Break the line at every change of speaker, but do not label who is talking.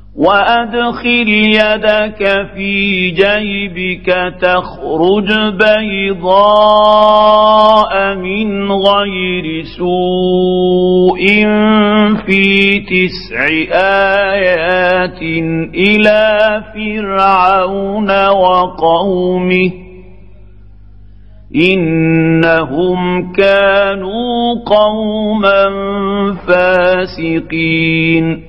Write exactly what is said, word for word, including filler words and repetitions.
وأدخل يدك في جيبك تخرج بيضاء من غير سوء في تسع آيات إلى فرعون وقومه إنهم كانوا قوما فاسقين